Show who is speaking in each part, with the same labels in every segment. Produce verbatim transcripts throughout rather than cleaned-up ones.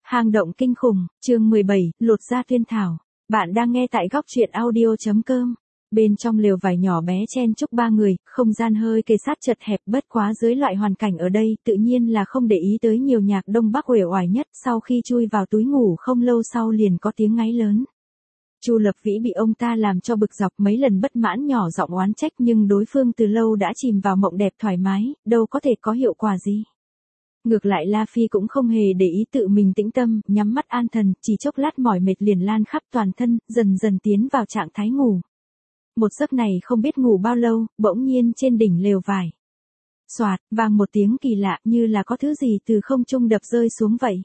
Speaker 1: Hang động kinh khủng, chương mười bảy, lột da tuyên thảo. Bạn đang nghe tại góc truyện audio chấm com. Bên trong lều vải nhỏ bé chen chúc ba người, không gian hơi kề sát chật hẹp, bất quá dưới loại hoàn cảnh ở đây, tự nhiên là không để ý tới nhiều nhạc đông bắc uể oải nhất. Sau khi chui vào túi ngủ không lâu sau liền có tiếng ngáy lớn. Chu Lập Vĩ bị ông ta làm cho bực dọc, mấy lần bất mãn nhỏ giọng oán trách, nhưng đối phương từ lâu đã chìm vào mộng đẹp thoải mái, đâu có thể có hiệu quả gì. Ngược lại La Phi cũng không hề để ý, tự mình tĩnh tâm, nhắm mắt an thần, chỉ chốc lát mỏi mệt liền lan khắp toàn thân, dần dần tiến vào trạng thái ngủ. Một giấc này không biết ngủ bao lâu, bỗng nhiên trên đỉnh lều vải. Soạt, vang một tiếng kỳ lạ, như là có thứ gì từ không trung đập rơi xuống vậy.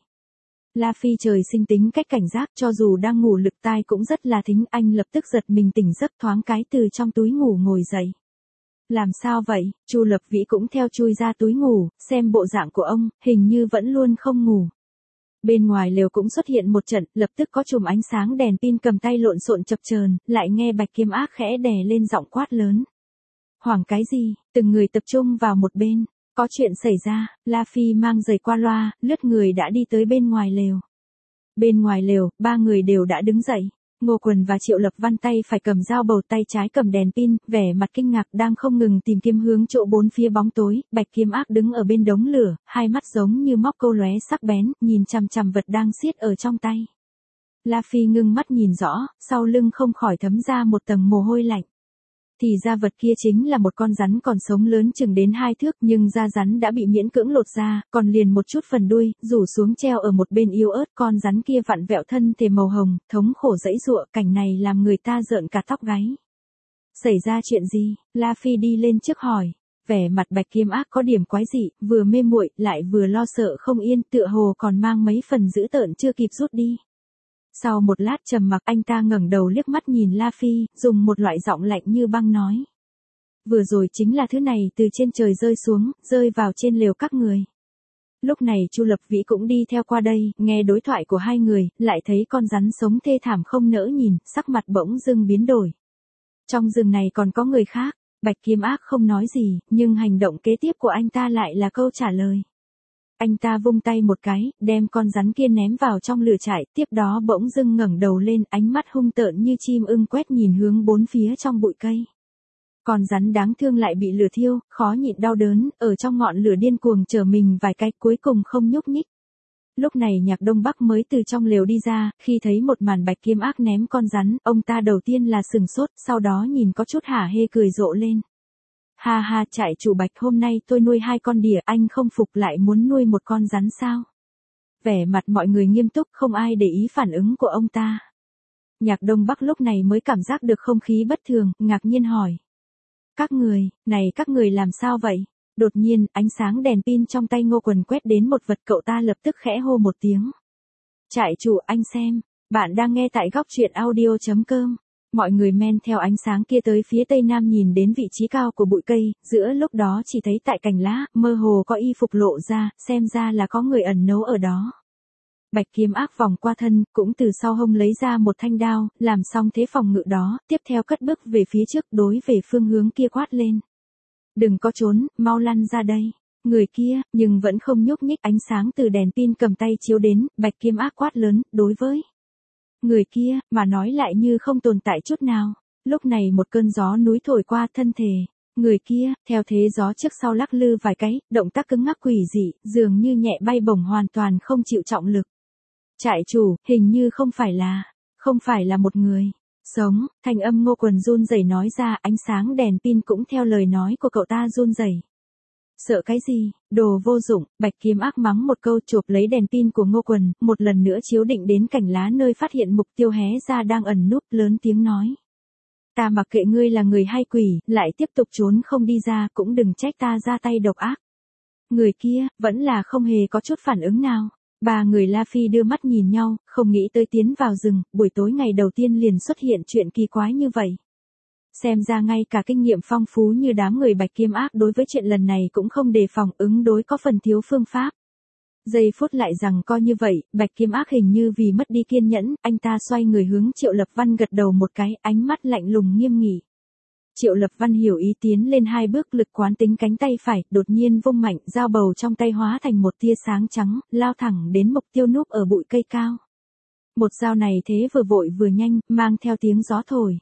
Speaker 1: La Phi trời sinh tính cách cảnh giác, cho dù đang ngủ lực tai cũng rất là thính, anh lập tức giật mình tỉnh giấc, thoáng cái từ trong túi ngủ ngồi dậy. Làm sao vậy? Chu Lập Vĩ cũng theo chui ra túi ngủ, xem bộ dạng của ông, hình như vẫn luôn không ngủ. Bên ngoài lều cũng xuất hiện một trận, lập tức có chùm ánh sáng đèn pin cầm tay lộn xộn chập chờn, lại nghe Bạch Kiếm Ác khẽ đè lên giọng quát lớn. Hoảng cái gì? Từng người tập trung vào một bên. Có chuyện xảy ra, La Phi mang giày qua loa, lướt người đã đi tới bên ngoài lều. Bên ngoài lều, ba người đều đã đứng dậy. Ngô Quần và Triệu Lập Văn tay phải cầm dao bầu, tay trái cầm đèn pin, vẻ mặt kinh ngạc đang không ngừng tìm kiếm hướng chỗ bốn phía bóng tối. Bạch Kiếm Ác đứng ở bên đống lửa, hai mắt giống như móc câu lóe sắc bén, nhìn chằm chằm vật đang siết ở trong tay. La Phi ngưng mắt nhìn rõ, sau lưng không khỏi thấm ra một tầng mồ hôi lạnh. Thì ra vật kia chính là một con rắn còn sống lớn chừng đến hai thước, nhưng da rắn đã bị miễn cưỡng lột ra, còn liền một chút phần đuôi, rủ xuống treo ở một bên yếu ớt. Con rắn kia vặn vẹo thân thể màu hồng, thống khổ dãy giụa, cảnh này làm người ta rợn cả tóc gáy. Xảy ra chuyện gì? La Phi đi lên trước hỏi. Vẻ mặt Bạch Kiếm Ác có điểm quái dị, vừa mê muội lại vừa lo sợ không yên, tựa hồ còn mang mấy phần dữ tợn chưa kịp rút đi. Sau một lát trầm mặc, anh ta ngẩng đầu liếc mắt nhìn La Phi, dùng một loại giọng lạnh như băng nói. Vừa rồi chính là thứ này từ trên trời rơi xuống, rơi vào trên lều các người. Lúc này Chu Lập Vĩ cũng đi theo qua đây, nghe đối thoại của hai người, lại thấy con rắn sống thê thảm không nỡ nhìn, sắc mặt bỗng dưng biến đổi. Trong rừng này còn có người khác. Bạch Kiếm Ác không nói gì, nhưng hành động kế tiếp của anh ta lại là câu trả lời. Anh ta vung tay một cái, đem con rắn kia ném vào trong lửa trại, tiếp đó bỗng dưng ngẩng đầu lên, ánh mắt hung tợn như chim ưng quét nhìn hướng bốn phía trong bụi cây. Con rắn đáng thương lại bị lửa thiêu, khó nhịn đau đớn, ở trong ngọn lửa điên cuồng trở mình vài cái, cuối cùng không nhúc nhích. Lúc này Nhạc Đông Bắc mới từ trong lều đi ra, khi thấy một màn Bạch Kiếm Ác ném con rắn, ông ta đầu tiên là sừng sốt, sau đó nhìn có chút hả hê cười rộ lên. Ha ha, trại chủ Bạch, hôm nay tôi nuôi hai con đỉa, anh không phục lại muốn nuôi một con rắn sao? Vẻ mặt mọi người nghiêm túc, không ai để ý phản ứng của ông ta. Nhạc Đông Bắc lúc này mới cảm giác được không khí bất thường, ngạc nhiên hỏi. Các người, này các người làm sao vậy? Đột nhiên, ánh sáng đèn pin trong tay Ngô Quần quét đến một vật, cậu ta lập tức khẽ hô một tiếng. Trại chủ, anh xem, bạn đang nghe tại góc truyện audio chấm com. Mọi người men theo ánh sáng kia tới phía tây nam, nhìn đến vị trí cao của bụi cây, giữa lúc đó chỉ thấy tại cành lá, mơ hồ có y phục lộ ra, xem ra là có người ẩn nấu ở đó. Bạch Kiếm Ác vòng qua thân, cũng từ sau hông lấy ra một thanh đao, làm xong thế phòng ngự đó, tiếp theo cất bước về phía trước, đối về phương hướng kia quát lên. Đừng có trốn, mau lăn ra đây. Người kia, nhưng vẫn không nhúc nhích, ánh sáng từ đèn pin cầm tay chiếu đến, Bạch Kiếm Ác quát lớn, đối với người kia, mà nói lại như không tồn tại chút nào. Lúc này một cơn gió núi thổi qua thân thể. Người kia, theo thế gió trước sau lắc lư vài cái, động tác cứng ngắc quỷ dị, dường như nhẹ bay bổng hoàn toàn không chịu trọng lực. Trại chủ, hình như không phải là, không phải là một người sống, thanh âm Ngô Quần run rẩy nói ra, ánh sáng đèn pin cũng theo lời nói của cậu ta run rẩy. Sợ cái gì, đồ vô dụng, Bạch Kiếm Ác mắng một câu, chộp lấy đèn pin của Ngô Quần, một lần nữa chiếu định đến cành lá nơi phát hiện mục tiêu hé ra đang ẩn núp, lớn tiếng nói. Ta mặc kệ ngươi là người hay quỷ, lại tiếp tục trốn không đi ra, cũng đừng trách ta ra tay độc ác. Người kia, vẫn là không hề có chút phản ứng nào. Ba người La Phi đưa mắt nhìn nhau, không nghĩ tới tiến vào rừng, buổi tối ngày đầu tiên liền xuất hiện chuyện kỳ quái như vậy. Xem ra ngay cả kinh nghiệm phong phú như đám người Bạch Kiếm Ác đối với chuyện lần này cũng không đề phòng, ứng đối có phần thiếu phương pháp. Giây phút lại rằng coi như vậy, Bạch Kiếm Ác hình như vì mất đi kiên nhẫn, anh ta xoay người hướng Triệu Lập Văn gật đầu một cái, ánh mắt lạnh lùng nghiêm nghị. Triệu Lập Văn hiểu ý tiến lên hai bước, lực quán tính cánh tay phải, đột nhiên vung mạnh, dao bầu trong tay hóa thành một tia sáng trắng, lao thẳng đến mục tiêu núp ở bụi cây cao. Một dao này thế vừa vội vừa nhanh, mang theo tiếng gió thổi.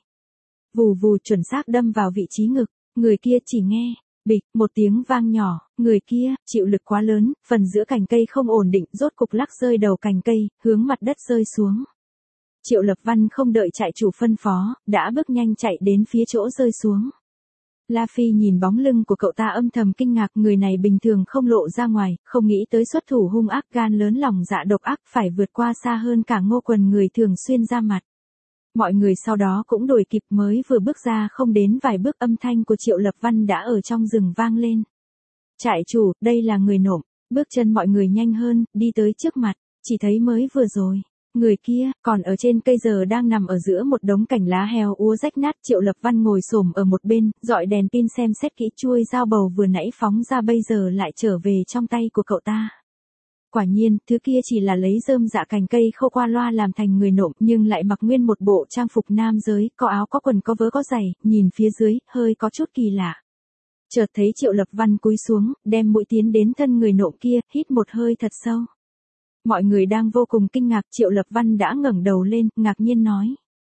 Speaker 1: Vù vù chuẩn xác đâm vào vị trí ngực, người kia chỉ nghe, bịch, một tiếng vang nhỏ, người kia, chịu lực quá lớn, phần giữa cành cây không ổn định, rốt cục lắc rơi đầu cành cây, hướng mặt đất rơi xuống. Triệu Lập Văn không đợi trại chủ phân phó, đã bước nhanh chạy đến phía chỗ rơi xuống. La Phi nhìn bóng lưng của cậu ta âm thầm kinh ngạc, người này bình thường không lộ ra ngoài, không nghĩ tới xuất thủ hung ác, gan lớn lòng dạ độc ác, phải vượt qua xa hơn cả Ngô Quần người thường xuyên ra mặt. Mọi người sau đó cũng đuổi kịp, mới vừa bước ra không đến vài bước âm thanh của Triệu Lập Văn đã ở trong rừng vang lên. Trại chủ, đây là người nộm. Bước chân mọi người nhanh hơn, đi tới trước mặt, chỉ thấy mới vừa rồi. Người kia, còn ở trên cây giờ đang nằm ở giữa một đống cành lá heo úa rách nát. Triệu Lập Văn ngồi xổm ở một bên, dọi đèn pin xem xét kỹ chuôi dao bầu vừa nãy phóng ra bây giờ lại trở về trong tay của cậu ta. Quả nhiên, thứ kia chỉ là lấy rơm dạ cành cây khô qua loa làm thành người nộm, nhưng lại mặc nguyên một bộ trang phục nam giới, có áo có quần có vớ có giày, nhìn phía dưới, hơi có chút kỳ lạ. Chợt thấy Triệu Lập Văn cúi xuống, đem mũi tiến đến thân người nộm kia, hít một hơi thật sâu. Mọi người đang vô cùng kinh ngạc, Triệu Lập Văn đã ngẩng đầu lên, ngạc nhiên nói.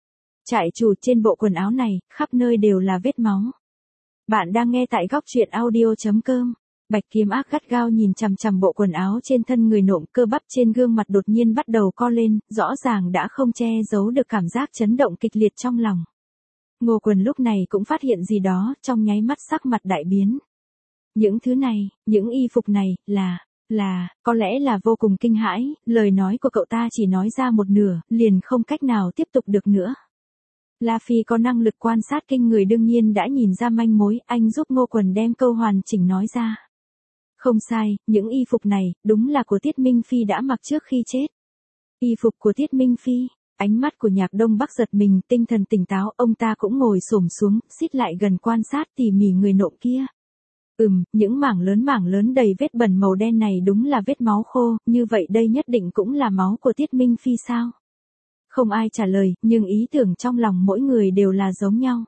Speaker 1: Trại chủ, trên bộ quần áo này, khắp nơi đều là vết máu. Bạn đang nghe tại góc truyện audio chấm com. Bạch Kiếm Ác gắt gao nhìn chằm chằm bộ quần áo trên thân người nộm, cơ bắp trên gương mặt đột nhiên bắt đầu co lên, rõ ràng đã không che giấu được cảm giác chấn động kịch liệt trong lòng. Ngô Quần lúc này cũng phát hiện gì đó, trong nháy mắt sắc mặt đại biến. Những thứ này, những y phục này, là, là, có lẽ là vô cùng kinh hãi, lời nói của cậu ta chỉ nói ra một nửa, liền không cách nào tiếp tục được nữa. La Phi có năng lực quan sát kinh người đương nhiên đã nhìn ra manh mối, anh giúp Ngô Quần đem câu hoàn chỉnh nói ra. Không sai, những y phục này, đúng là của Tiết Minh Phi đã mặc trước khi chết. Y phục của Tiết Minh Phi, ánh mắt của Nhạc Đông Bắc giật mình, tinh thần tỉnh táo, ông ta cũng ngồi xổm xuống, xít lại gần quan sát tỉ mỉ người nộm kia. Ừm, những mảng lớn mảng lớn đầy vết bẩn màu đen này đúng là vết máu khô, như vậy đây nhất định cũng là máu của Tiết Minh Phi sao? Không ai trả lời, nhưng ý tưởng trong lòng mỗi người đều là giống nhau.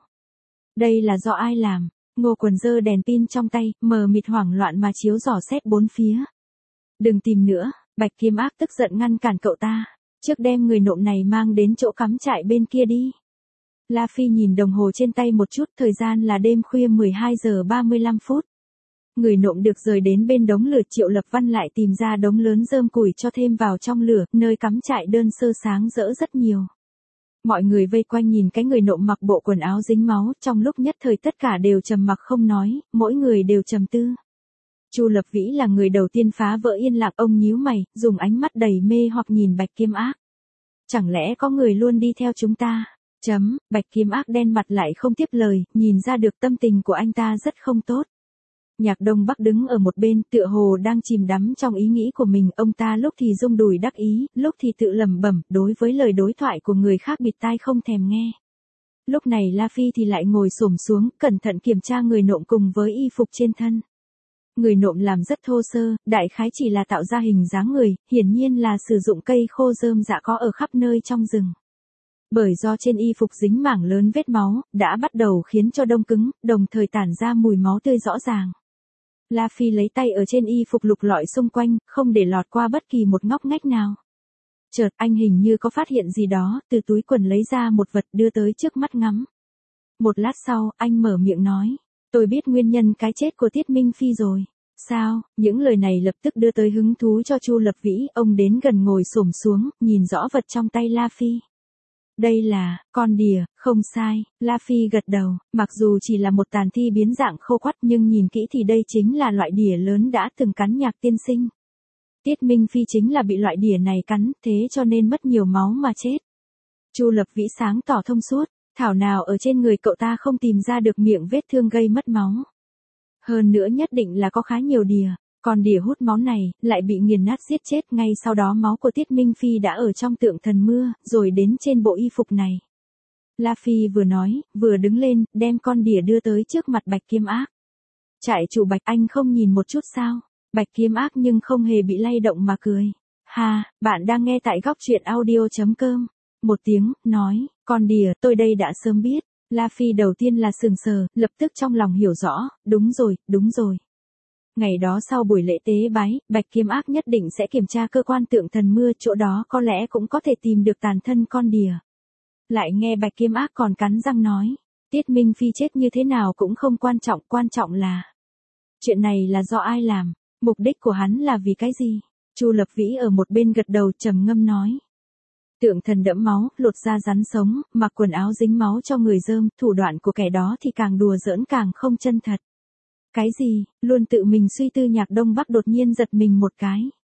Speaker 1: Đây là do ai làm? Ngô Quần giơ đèn pin trong tay, mờ mịt hoảng loạn mà chiếu dò xét bốn phía. Đừng tìm nữa, Bạch Kiếm Ác tức giận ngăn cản cậu ta. Trước đem người nộm này mang đến chỗ cắm trại bên kia đi. La Phi nhìn đồng hồ trên tay một chút, thời gian là đêm khuya mười hai giờ ba mươi lăm phút. Người nộm được rời đến bên đống lửa, Triệu Lập Văn lại tìm ra đống lớn rơm củi cho thêm vào trong lửa, nơi cắm trại đơn sơ sáng rỡ rất nhiều. Mọi người vây quanh nhìn cái người nộm mặc bộ quần áo dính máu, trong lúc nhất thời tất cả đều trầm mặc không nói, mỗi người đều trầm tư. Chu Lập Vĩ là người đầu tiên phá vỡ yên lặng, ông nhíu mày, dùng ánh mắt đầy mê hoặc nhìn Bạch Kiếm Ác. Chẳng lẽ có người luôn đi theo chúng ta? Chấm, Bạch Kiếm Ác đen mặt lại không tiếp lời, nhìn ra được tâm tình của anh ta rất không tốt. Nhạc Đông Bắc đứng ở một bên, tựa hồ đang chìm đắm trong ý nghĩ của mình, ông ta lúc thì rung đùi đắc ý, lúc thì tự lẩm bẩm, đối với lời đối thoại của người khác bịt tai không thèm nghe. Lúc này La Phi thì lại ngồi xổm xuống, cẩn thận kiểm tra người nộm cùng với y phục trên thân. Người nộm làm rất thô sơ, đại khái chỉ là tạo ra hình dáng người, hiển nhiên là sử dụng cây khô rơm rạ có ở khắp nơi trong rừng. Bởi do trên y phục dính mảng lớn vết máu, đã bắt đầu khiến cho đông cứng, đồng thời tản ra mùi máu tươi rõ ràng. La Phi lấy tay ở trên y phục lục lọi xung quanh, không để lọt qua bất kỳ một ngóc ngách nào. Chợt anh hình như có phát hiện gì đó, từ túi quần lấy ra một vật đưa tới trước mắt ngắm. Một lát sau, anh mở miệng nói, tôi biết nguyên nhân cái chết của Tiết Minh Phi rồi. Sao? Những lời này lập tức đưa tới hứng thú cho Chu Lập Vĩ, ông đến gần ngồi xổm xuống, nhìn rõ vật trong tay La Phi. Đây là, con đỉa, không sai, La Phi gật đầu, mặc dù chỉ là một tàn thi biến dạng khô quắt nhưng nhìn kỹ thì đây chính là loại đỉa lớn đã từng cắn Nhạc tiên sinh. Tiết Minh Phi chính là bị loại đỉa này cắn, thế cho nên mất nhiều máu mà chết. Chu Lập Vĩ sáng tỏ thông suốt, thảo nào ở trên người cậu ta không tìm ra được miệng vết thương gây mất máu. Hơn nữa nhất định là có khá nhiều đỉa. Còn đỉa hút máu này, lại bị nghiền nát giết chết, ngay sau đó máu của Tiết Minh Phi đã ở trong tượng thần mưa, rồi đến trên bộ y phục này. La Phi vừa nói, vừa đứng lên, đem con đỉa đưa tới trước mặt Bạch Kiếm Ác. Trại chủ Bạch, anh không nhìn một chút sao? Bạch Kiếm Ác nhưng không hề bị lay động mà cười. Ha, bạn đang nghe tại góc truyện audio chấm com. Một tiếng, nói, con đỉa, tôi đây đã sớm biết. La Phi đầu tiên là sừng sờ, lập tức trong lòng hiểu rõ, đúng rồi, đúng rồi. Ngày đó sau buổi lễ tế bái, Bạch Kiếm Ác nhất định sẽ kiểm tra cơ quan tượng thần mưa, chỗ đó có lẽ cũng có thể tìm được tàn thân con đìa. Lại nghe Bạch Kiếm Ác còn cắn răng nói, Tiết Minh Phi chết như thế nào cũng không quan trọng, quan trọng là chuyện này là do ai làm, mục đích của hắn là vì cái gì? Chu Lập Vĩ ở một bên gật đầu trầm ngâm nói. Tượng thần đẫm máu, lột da rắn sống, mặc quần áo dính máu cho người dơm, thủ đoạn của kẻ đó thì càng đùa giỡn càng không chân thật. Cái gì? Luôn tự mình suy tư Nhạc Đông Bắc đột nhiên giật mình một cái.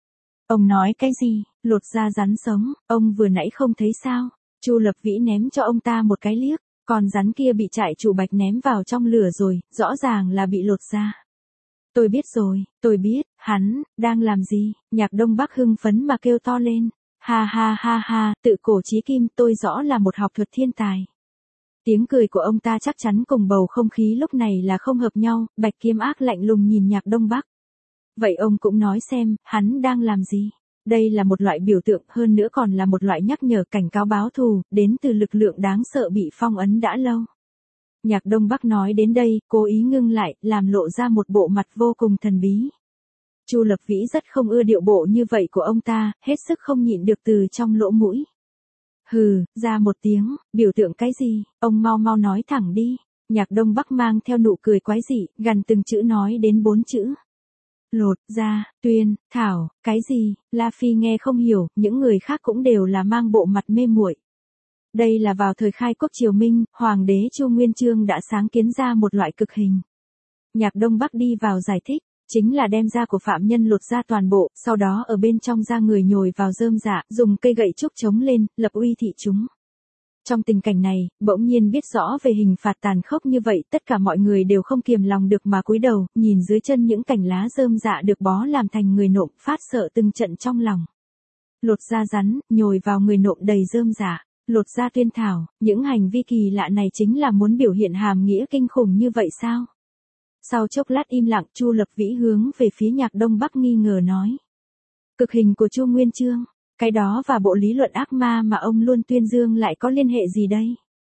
Speaker 1: Ông nói cái gì? Lột da rắn sống, ông vừa nãy không thấy sao? Chu Lập Vĩ ném cho ông ta một cái liếc, còn rắn kia bị trại chủ Bạch ném vào trong lửa rồi, rõ ràng là bị lột da. Tôi biết rồi, tôi biết, hắn, đang làm gì? Nhạc Đông Bắc hưng phấn mà kêu to lên. Ha ha ha ha, tự cổ chí kim, tôi rõ là một học thuật thiên tài. Tiếng cười của ông ta chắc chắn cùng bầu không khí lúc này là không hợp nhau, Bạch Kiếm Ác lạnh lùng nhìn Nhạc Đông Bắc. Vậy ông cũng nói xem, hắn đang làm gì? Đây là một loại biểu tượng, hơn nữa còn là một loại nhắc nhở cảnh cáo báo thù, đến từ lực lượng đáng sợ bị phong ấn đã lâu. Nhạc Đông Bắc nói đến đây, cố ý ngưng lại, làm lộ ra một bộ mặt vô cùng thần bí. Chu Lập Vĩ rất không ưa điệu bộ như vậy của ông ta, hết sức không nhịn được từ trong lỗ mũi. Hừ, ra một tiếng, biểu tượng cái gì, ông mau mau nói thẳng đi. Nhạc Đông Bắc mang theo nụ cười quái dị, gần từng chữ nói đến bốn chữ. Lột da, tuyên, thảo, cái gì? La Phi nghe không hiểu, những người khác cũng đều là mang bộ mặt mê muội. Đây là vào thời khai quốc triều Minh, Hoàng đế Chu Nguyên Chương đã sáng kiến ra một loại cực hình. Nhạc Đông Bắc đi vào giải thích, chính là đem da của phạm nhân lột ra toàn bộ, sau đó ở bên trong da người nhồi vào rơm rạ, dùng cây gậy trúc chống lên, lập uy thị chúng. Trong tình cảnh này, bỗng nhiên biết rõ về hình phạt tàn khốc như vậy, tất cả mọi người đều không kiềm lòng được mà cúi đầu, nhìn dưới chân những cành lá rơm rạ được bó làm thành người nộm, phát sợ từng trận trong lòng. Lột da rắn, nhồi vào người nộm đầy rơm rạ, lột da tuyên thảo, những hành vi kỳ lạ này chính là muốn biểu hiện hàm nghĩa kinh khủng như vậy sao? Sau chốc lát im lặng, Chu Lập Vĩ hướng về phía Nhạc Đông Bắc nghi ngờ nói. Cực hình của Chu Nguyên Chương, cái đó và bộ lý luận ác ma mà ông luôn tuyên dương lại có liên hệ gì đây?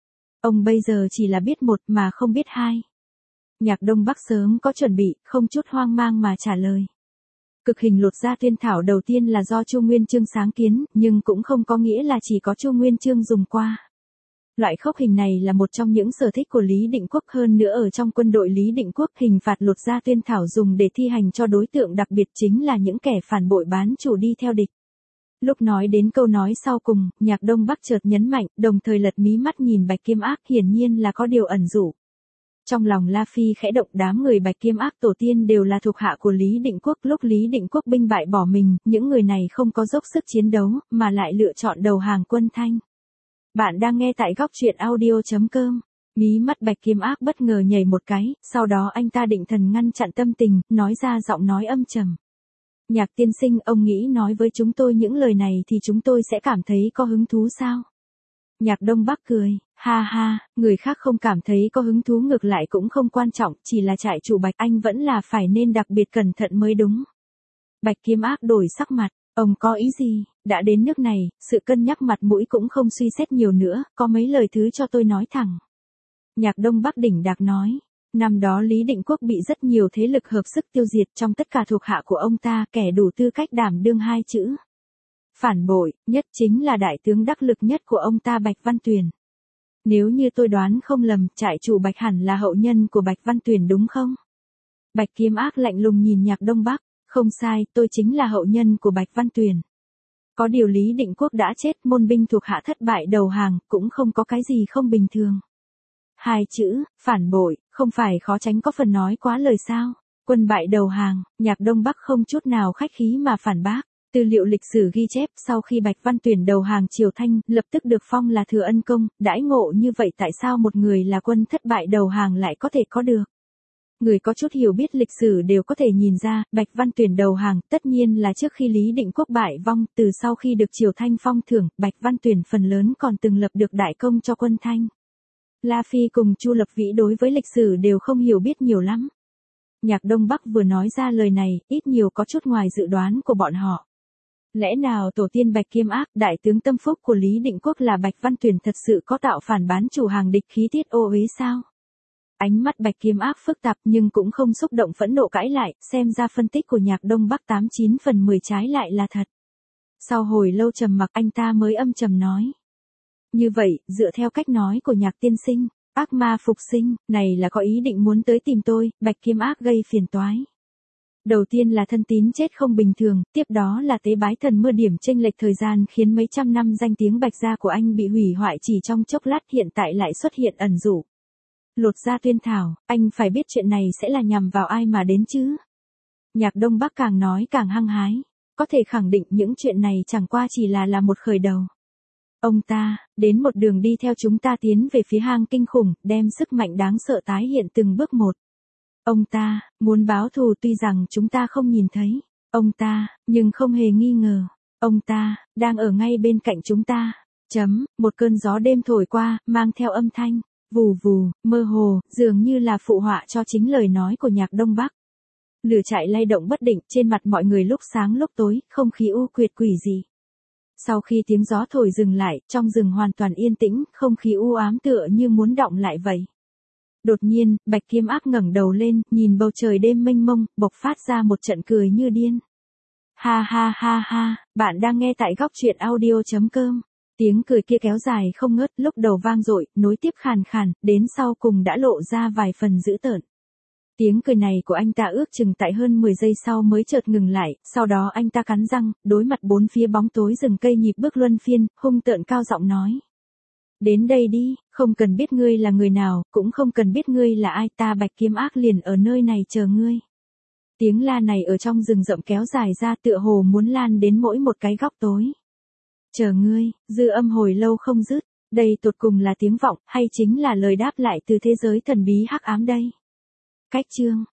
Speaker 1: Ông bây giờ chỉ là biết một mà không biết hai. Nhạc Đông Bắc sớm có chuẩn bị, không chút hoang mang mà trả lời. Cực hình lột da tuyên thảo đầu tiên là do Chu Nguyên Chương sáng kiến, nhưng cũng không có nghĩa là chỉ có Chu Nguyên Chương dùng qua. Loại khốc hình này là một trong những sở thích của Lý Định Quốc, hơn nữa ở trong quân đội Lý Định Quốc, hình phạt lột da tuyên thảo dùng để thi hành cho đối tượng đặc biệt chính là những kẻ phản bội bán chủ đi theo địch. Lúc nói đến câu nói sau cùng, Nhạc Đông Bắc chợt nhấn mạnh, đồng thời lật mí mắt nhìn Bạch Kiếm Ác, hiển nhiên là có điều ẩn dụ. Trong lòng La Phi khẽ động, đám người Bạch Kiếm Ác tổ tiên đều là thuộc hạ của Lý Định Quốc, lúc Lý Định Quốc binh bại bỏ mình, những người này không có dốc sức chiến đấu, mà lại lựa chọn đầu hàng quân Thanh. Bạn đang nghe tại góc truyện audio chấm com. Mí mắt Bạch Kiếm Ác bất ngờ nhảy một cái, sau đó anh ta định thần ngăn chặn tâm tình, nói ra giọng nói âm trầm. Nhạc tiên sinh, ông nghĩ nói với chúng tôi những lời này thì chúng tôi sẽ cảm thấy có hứng thú sao? Nhạc Đông Bắc cười, ha ha, người khác không cảm thấy có hứng thú ngược lại cũng không quan trọng, chỉ là trại chủ Bạch anh vẫn là phải nên đặc biệt cẩn thận mới đúng. Bạch Kiếm Ác đổi sắc mặt, ông có ý gì? Đã đến nước này, sự cân nhắc mặt mũi cũng không suy xét nhiều nữa, có mấy lời thứ cho tôi nói thẳng. Nhạc Đông Bắc đỉnh đạc nói, năm đó Lý Định Quốc bị rất nhiều thế lực hợp sức tiêu diệt, trong tất cả thuộc hạ của ông ta, kẻ đủ tư cách đảm đương hai chữ phản bội, nhất chính là đại tướng đắc lực nhất của ông ta Bạch Văn Tuyền. Nếu như tôi đoán không lầm, trại chủ Bạch hẳn là hậu nhân của Bạch Văn Tuyền đúng không? Bạch Kiếm Ác lạnh lùng nhìn Nhạc Đông Bắc, không sai, tôi chính là hậu nhân của Bạch Văn Tuyền. Có điều Lý Định Quốc đã chết, môn binh thuộc hạ thất bại đầu hàng, cũng không có cái gì không bình thường. Hai chữ, phản bội, không phải khó tránh có phần nói quá lời sao? Quân bại đầu hàng, Nhạc Đông Bắc không chút nào khách khí mà phản bác. Tư liệu lịch sử ghi chép, sau khi Bạch Văn Tuyền đầu hàng Triều Thanh, lập tức được phong là thừa ân công, đãi ngộ như vậy tại sao một người là quân thất bại đầu hàng lại có thể có được? Người có chút hiểu biết lịch sử đều có thể nhìn ra, Bạch Văn Tuyền đầu hàng, tất nhiên là trước khi Lý Định Quốc bại vong, từ sau khi được Triều Thanh phong thưởng, Bạch Văn Tuyền phần lớn còn từng lập được đại công cho quân Thanh. La Phi cùng Chu Lập Vĩ đối với lịch sử đều không hiểu biết nhiều lắm. Nhạc Đông Bắc vừa nói ra lời này, ít nhiều có chút ngoài dự đoán của bọn họ. Lẽ nào tổ tiên Bạch Kiêm Ác, đại tướng tâm phúc của Lý Định Quốc là Bạch Văn Tuyển thật sự có tạo phản bán chủ hàng địch khí tiết ô uế sao? Ánh mắt Bạch Kiêm Ác phức tạp nhưng cũng không xúc động phẫn nộ cãi lại, xem ra phân tích của Nhạc Đông Bắc tám chín phần mười trái lại là thật. Sau hồi lâu trầm mặc anh ta mới âm trầm nói. Như vậy, dựa theo cách nói của Nhạc tiên sinh, ác ma phục sinh, này là có ý định muốn tới tìm tôi, Bạch Kiêm Ác gây phiền toái. Đầu tiên là thân tín chết không bình thường, tiếp đó là tế bái thần mưa điểm chênh lệch thời gian khiến mấy trăm năm danh tiếng Bạch gia của anh bị hủy hoại chỉ trong chốc lát, hiện tại lại xuất hiện ẩn dụ. Lột ra tuyên thảo, anh phải biết chuyện này sẽ là nhằm vào ai mà đến chứ. Nhạc Đông Bắc càng nói càng hăng hái, có thể khẳng định những chuyện này chẳng qua chỉ là là một khởi đầu. Ông ta, đến một đường đi theo chúng ta tiến về phía hang kinh khủng, đem sức mạnh đáng sợ tái hiện từng bước một. Ông ta, muốn báo thù tuy rằng chúng ta không nhìn thấy. Ông ta, nhưng không hề nghi ngờ. Ông ta, đang ở ngay bên cạnh chúng ta. Chấm, một cơn gió đêm thổi qua, mang theo âm thanh. Vù vù, mơ hồ, dường như là phụ họa cho chính lời nói của Nhạc Đông Bắc. Lửa chạy lay động bất định, trên mặt mọi người lúc sáng lúc tối, không khí u quyệt quỷ dị. Sau khi tiếng gió thổi dừng lại, trong rừng hoàn toàn yên tĩnh, không khí u ám tựa như muốn đọng lại vậy. Đột nhiên, Bạch Kiêm Ác ngẩng đầu lên, nhìn bầu trời đêm mênh mông, bộc phát ra một trận cười như điên. Ha ha ha ha, bạn đang nghe tại góc truyện audio chấm com. Tiếng cười kia kéo dài không ngớt, lúc đầu vang dội, nối tiếp khàn khàn, đến sau cùng đã lộ ra vài phần dữ tợn. Tiếng cười này của anh ta ước chừng tại hơn mười giây sau mới chợt ngừng lại, sau đó anh ta cắn răng, đối mặt bốn phía bóng tối rừng cây nhịp bước luân phiên, hung tợn cao giọng nói. Đến đây đi, không cần biết ngươi là người nào, cũng không cần biết ngươi là ai, ta Bạch Kiêm Ác liền ở nơi này chờ ngươi. Tiếng la này ở trong rừng rậm kéo dài ra tựa hồ muốn lan đến mỗi một cái góc tối. Chờ ngươi, dư âm hồi lâu không dứt, đây tột cùng là tiếng vọng, hay chính là lời đáp lại từ thế giới thần bí hắc ám đây? Cách chương